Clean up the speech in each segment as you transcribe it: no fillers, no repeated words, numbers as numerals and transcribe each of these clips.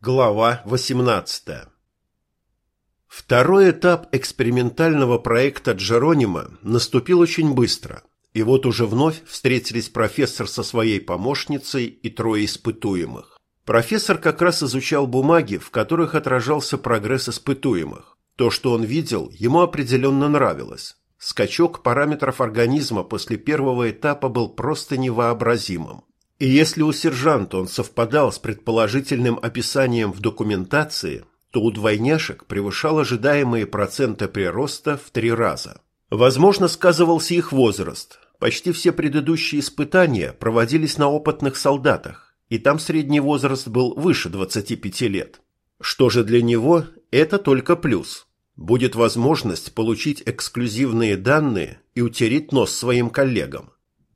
Глава 18. Второй этап экспериментального проекта Джеронимо наступил очень быстро, и вот уже вновь встретились профессор со своей помощницей и трое испытуемых. Профессор как раз изучал бумаги, в которых отражался прогресс испытуемых. То, что он видел, ему определенно нравилось. Скачок параметров организма после первого этапа был просто невообразимым. И если у сержанта он совпадал с предположительным описанием в документации, то у двойняшек превышал ожидаемые проценты прироста в 3 раза. Возможно, сказывался их возраст. Почти все предыдущие испытания проводились на опытных солдатах, и там средний возраст был выше 25 лет. Что же для него, это только плюс. Будет возможность получить эксклюзивные данные и утереть нос своим коллегам.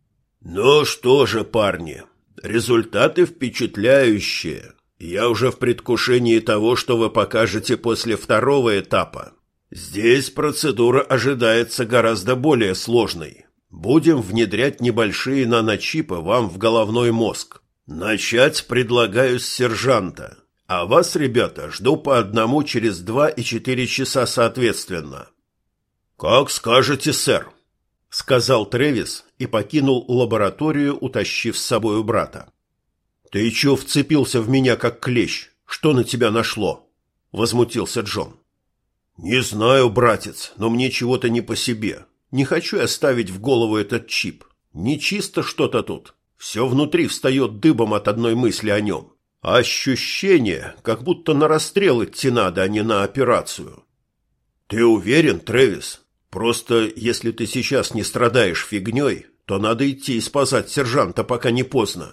Ну что же, парни, результаты впечатляющие. Я уже в предвкушении того, что вы покажете после второго этапа. Здесь процедура ожидается гораздо более сложной. Будем внедрять небольшие наночипы вам в головной мозг. Начать предлагаю с сержанта. А вас, ребята, жду по одному через 2 и 4 часа соответственно. Как скажете, сэр, сказал Трэвис и покинул лабораторию, утащив с собой брата. «Ты чё вцепился в меня, как клещ? Что на тебя нашло?» – возмутился Джон. «Не знаю, братец, но мне чего-то не по себе. Не хочу я ставить в голову этот чип. Нечисто что-то тут. Все внутри встает дыбом от одной мысли о нем. А ощущение, как будто на расстрел идти надо, а не на операцию». «Ты уверен, Трэвис? Просто если ты сейчас не страдаешь фигней, то надо идти и спасать сержанта, пока не поздно».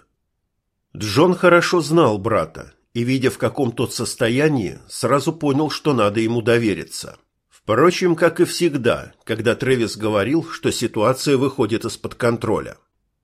Джон хорошо знал брата и, видя, в каком тот состоянии, сразу понял, что надо ему довериться. Впрочем, как и всегда, когда Трэвис говорил, что ситуация выходит из-под контроля.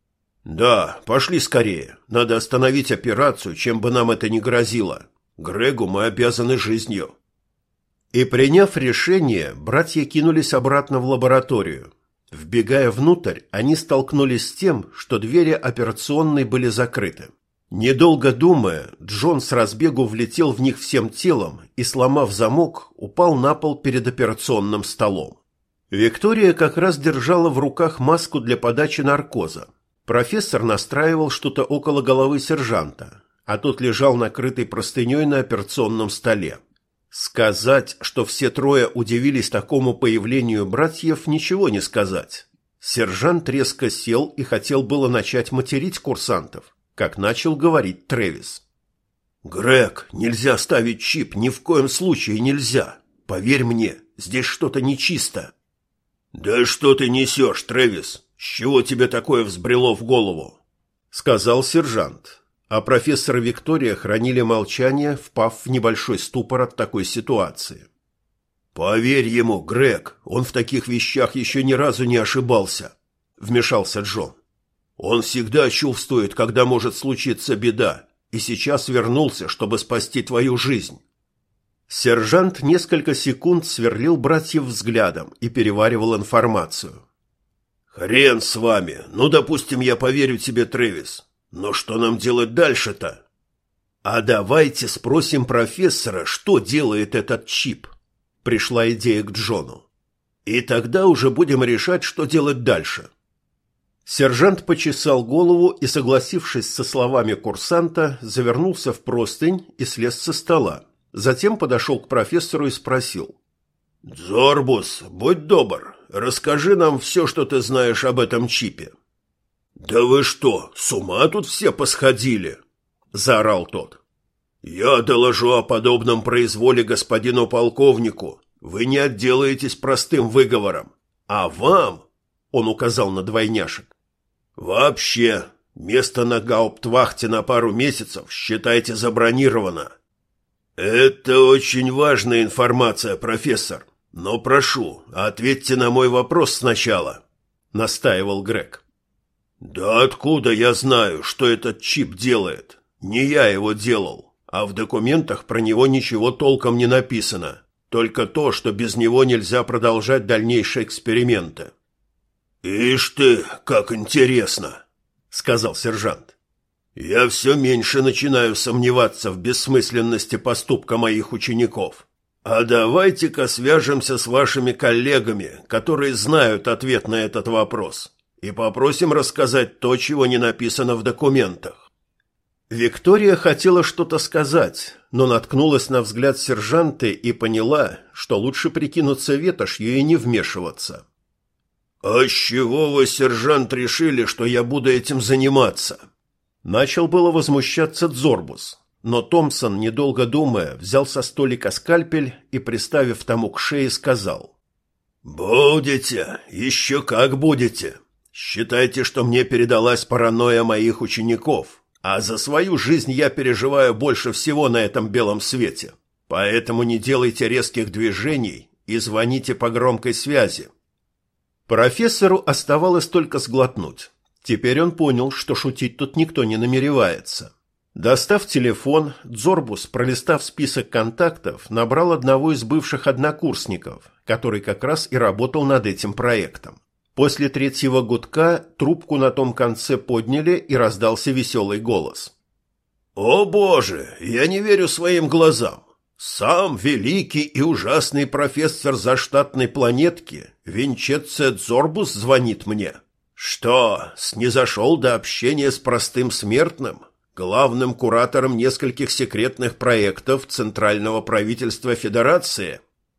«Да, пошли скорее. Надо остановить операцию, чем бы нам это ни грозило. Грегу мы обязаны жизнью». И, приняв решение, братья кинулись обратно в лабораторию. Вбегая внутрь, они столкнулись с тем, что двери операционной были закрыты. Недолго думая, Джон с разбегу влетел в них всем телом и, сломав замок, упал на пол перед операционным столом. Виктория как раз держала в руках маску для подачи наркоза. Профессор настраивал что-то около головы сержанта, а тот лежал накрытый простыней на операционном столе. Сказать, что все трое удивились такому появлению братьев, ничего не сказать. Сержант резко сел и хотел было начать материть курсантов, как начал говорить Трэвис. «Грег, нельзя ставить чип, ни в коем случае нельзя. Поверь мне, здесь что-то нечисто». «Да что ты несешь, Трэвис? С чего тебе такое взбрело в голову?» — сказал сержант. А профессор и Виктория хранили молчание, впав в небольшой ступор от такой ситуации. «Поверь ему, Грег, он в таких вещах еще ни разу не ошибался», — вмешался Джон. «Он всегда чувствует, когда может случиться беда, и сейчас вернулся, чтобы спасти твою жизнь». Сержант несколько секунд сверлил братьев взглядом и переваривал информацию. «Хрен с вами, ну, допустим, я поверю тебе, Трэвис. Но что нам делать дальше-то? А давайте спросим профессора, что делает этот чип. Пришла идея к Джону. И тогда уже будем решать, что делать дальше. Сержант почесал голову и, согласившись со словами курсанта, завернулся в простынь и слез со стола. Затем подошел к профессору и спросил. «Дзорбус, будь добр, расскажи нам все, что ты знаешь об этом чипе». «Да вы что, с ума тут все посходили?» – заорал тот. «Я доложу о подобном произволе господину полковнику. Вы не отделаетесь простым выговором. А вам, – он указал на двойняшек, – вообще, место на гауптвахте на пару месяцев, считайте, забронировано». «Это очень важная информация, профессор. Но прошу, ответьте на мой вопрос сначала», – настаивал Грег. «Да откуда я знаю, что этот чип делает? Не я его делал, а в документах про него ничего толком не написано, только то, что без него нельзя продолжать дальнейшие эксперименты». «Ишь ты, как интересно», — сказал сержант. Я все меньше начинаю сомневаться в бессмысленности поступка моих учеников. А давайте-ка свяжемся с вашими коллегами, которые знают ответ на этот вопрос, и попросим рассказать то, чего не написано в документах». Виктория хотела что-то сказать, но наткнулась на взгляд сержанта и поняла, что лучше прикинуться ветошью и не вмешиваться. «А с чего вы, сержант, решили, что я буду этим заниматься?» Начал было возмущаться Дзорбус, но Томпсон, недолго думая, взял со столика скальпель и, приставив тому к шее, сказал: «Будете, еще как будете. Считайте, что мне передалась паранойя моих учеников. А за свою жизнь я переживаю больше всего на этом белом свете. Поэтому не делайте резких движений и звоните по громкой связи». Профессору оставалось только сглотнуть. Теперь он понял, что шутить тут никто не намеревается. Достав телефон, Дзорбус, пролистав список контактов, набрал одного из бывших однокурсников, который как раз и работал над этим проектом. После третьего гудка трубку на том конце подняли, и раздался веселый голос. «О боже, я не верю своим глазам! Сам великий и ужасный профессор заштатной планетки Винченцо Дзорбус звонит мне. Что, снизошел до общения с простым смертным, главным куратором нескольких секретных проектов Центрального правительства Федерации?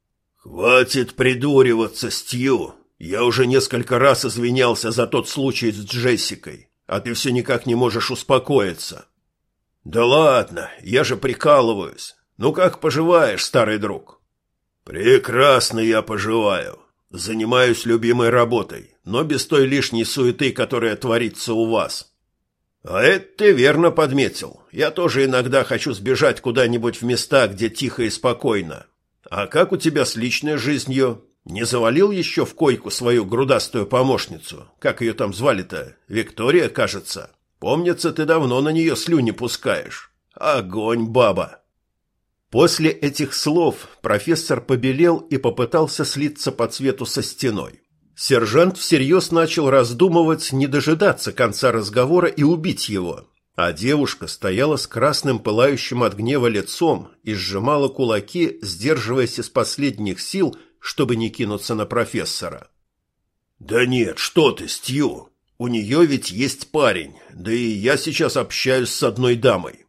Хватит придуриваться, Стью! Я уже несколько раз извинялся за тот случай с Джессикой, а ты все никак не можешь успокоиться». «Да ладно, я же прикалываюсь. Ну как поживаешь, старый друг?» «Прекрасно я поживаю. Занимаюсь любимой работой, но без той лишней суеты, которая творится у вас». «А это ты верно подметил. Я тоже иногда хочу сбежать куда-нибудь в места, где тихо и спокойно. А как у тебя с личной жизнью? Не завалил еще в койку свою грудастую помощницу? Как ее там звали-то? Виктория, кажется. Помнится, ты давно на нее слюни пускаешь. Огонь, баба!» После этих слов профессор побелел и попытался слиться по цвету со стеной. Сержант всерьез начал раздумывать, не дожидаться конца разговора и убить его. А девушка стояла с красным пылающим от гнева лицом и сжимала кулаки, сдерживаясь из последних сил, чтобы не кинуться на профессора. «Да нет, что ты, Стью! У нее ведь есть парень, да и я сейчас общаюсь с одной дамой».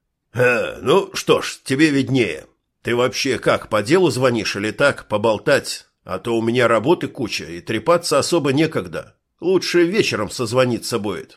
«Ну что ж, тебе виднее. Ты вообще как, по делу звонишь или так, поболтать? А то у меня работы куча, и трепаться особо некогда. Лучше вечером созвониться будет».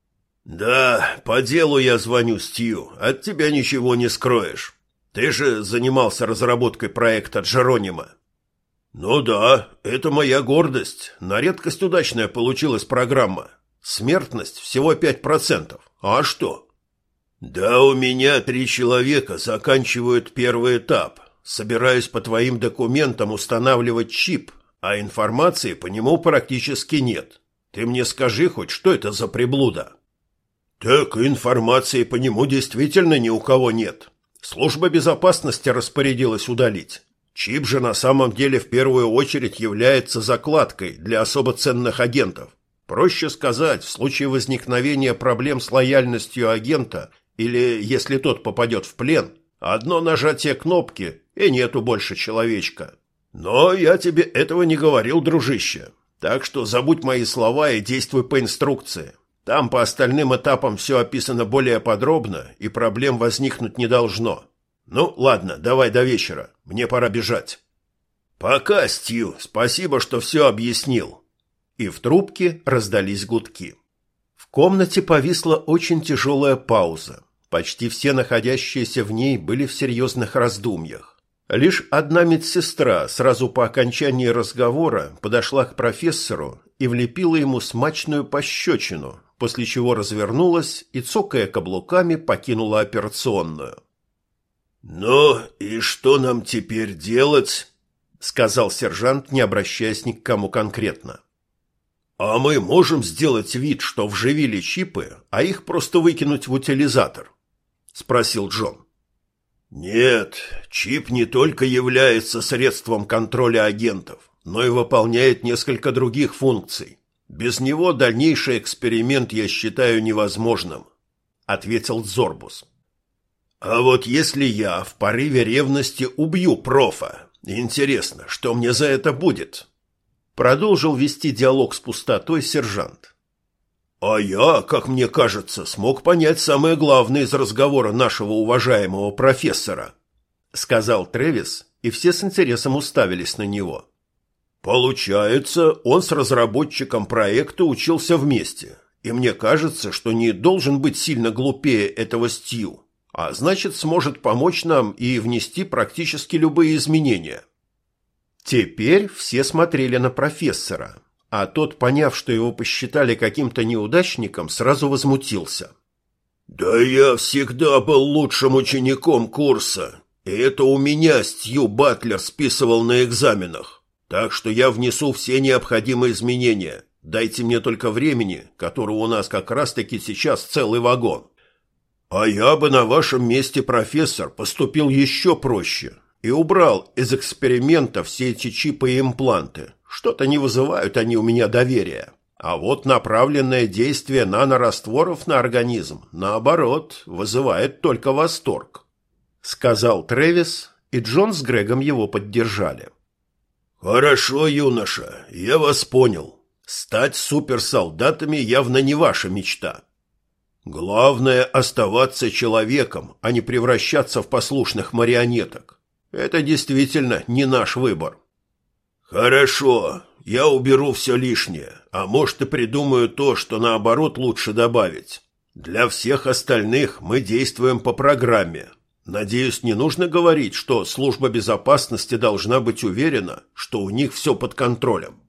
«Да, по делу я звоню, Стью, от тебя ничего не скроешь. Ты же занимался разработкой проекта Джеронима». «Ну да, это моя гордость. На редкость удачная получилась программа. Смертность всего 5%. А что?» «Да у меня 3 человека заканчивают первый этап. Собираюсь по твоим документам устанавливать чип, а информации по нему практически нет. Ты мне скажи хоть, что это за приблуда?» «Так информации по нему действительно ни у кого нет. Служба безопасности распорядилась удалить. Чип же на самом деле в первую очередь является закладкой для особо ценных агентов. Проще сказать, в случае возникновения проблем с лояльностью агента или если тот попадет в плен, одно нажатие кнопки и нету больше человечка. Но я тебе этого не говорил, дружище. Так что забудь мои слова и действуй по инструкции. Там по остальным этапам все описано более подробно и проблем возникнуть не должно. Ну, ладно, давай до вечера. Мне пора бежать». «Пока, Стью. Спасибо, что все объяснил». И в трубке раздались гудки. В комнате повисла очень тяжелая пауза. Почти все находящиеся в ней были в серьезных раздумьях. Лишь одна медсестра сразу по окончании разговора подошла к профессору и влепила ему смачную пощечину, после чего развернулась и, цокая каблуками, покинула операционную. «Ну и что нам теперь делать?» — сказал сержант, не обращаясь ни к кому конкретно. «А мы можем сделать вид, что вживили чипы, а их просто выкинуть в утилизатор?» — спросил Джон. «Нет, чип не только является средством контроля агентов, но и выполняет несколько других функций. Без него дальнейший эксперимент я считаю невозможным. — ответил Зорбус. «А вот если я в порыве ревности убью профа, интересно, что мне за это будет?» Продолжил вести диалог с пустотой сержант. «А я, как мне кажется, смог понять самое главное из разговора нашего уважаемого профессора», — сказал Трэвис, и все с интересом уставились на него. «Получается, он с разработчиком проекта учился вместе, и мне кажется, что не должен быть сильно глупее этого Стью, а значит, сможет помочь нам и внести практически любые изменения». Теперь все смотрели на профессора, а тот, поняв, что его посчитали каким-то неудачником, сразу возмутился. «Да я всегда был лучшим учеником курса, и это у меня Стью Батлер списывал на экзаменах, так что я внесу все необходимые изменения. Дайте мне только времени, которого у нас как раз-таки сейчас целый вагон». «А я бы на вашем месте, профессор, поступил еще проще и убрал из эксперимента все эти чипы и импланты. Что-то не вызывают они у меня доверия. А вот направленное действие нанорастворов на организм, наоборот, вызывает только восторг», — сказал Трэвис, и Джон с Грегом его поддержали. «Хорошо, юноша, я вас понял. Стать суперсолдатами явно не ваша мечта. Главное — оставаться человеком, а не превращаться в послушных марионеток. Это действительно не наш выбор». «Хорошо, я уберу все лишнее, а может и придумаю то, что наоборот лучше добавить. Для всех остальных мы действуем по программе. Надеюсь, не нужно говорить, что служба безопасности должна быть уверена, что у них все под контролем».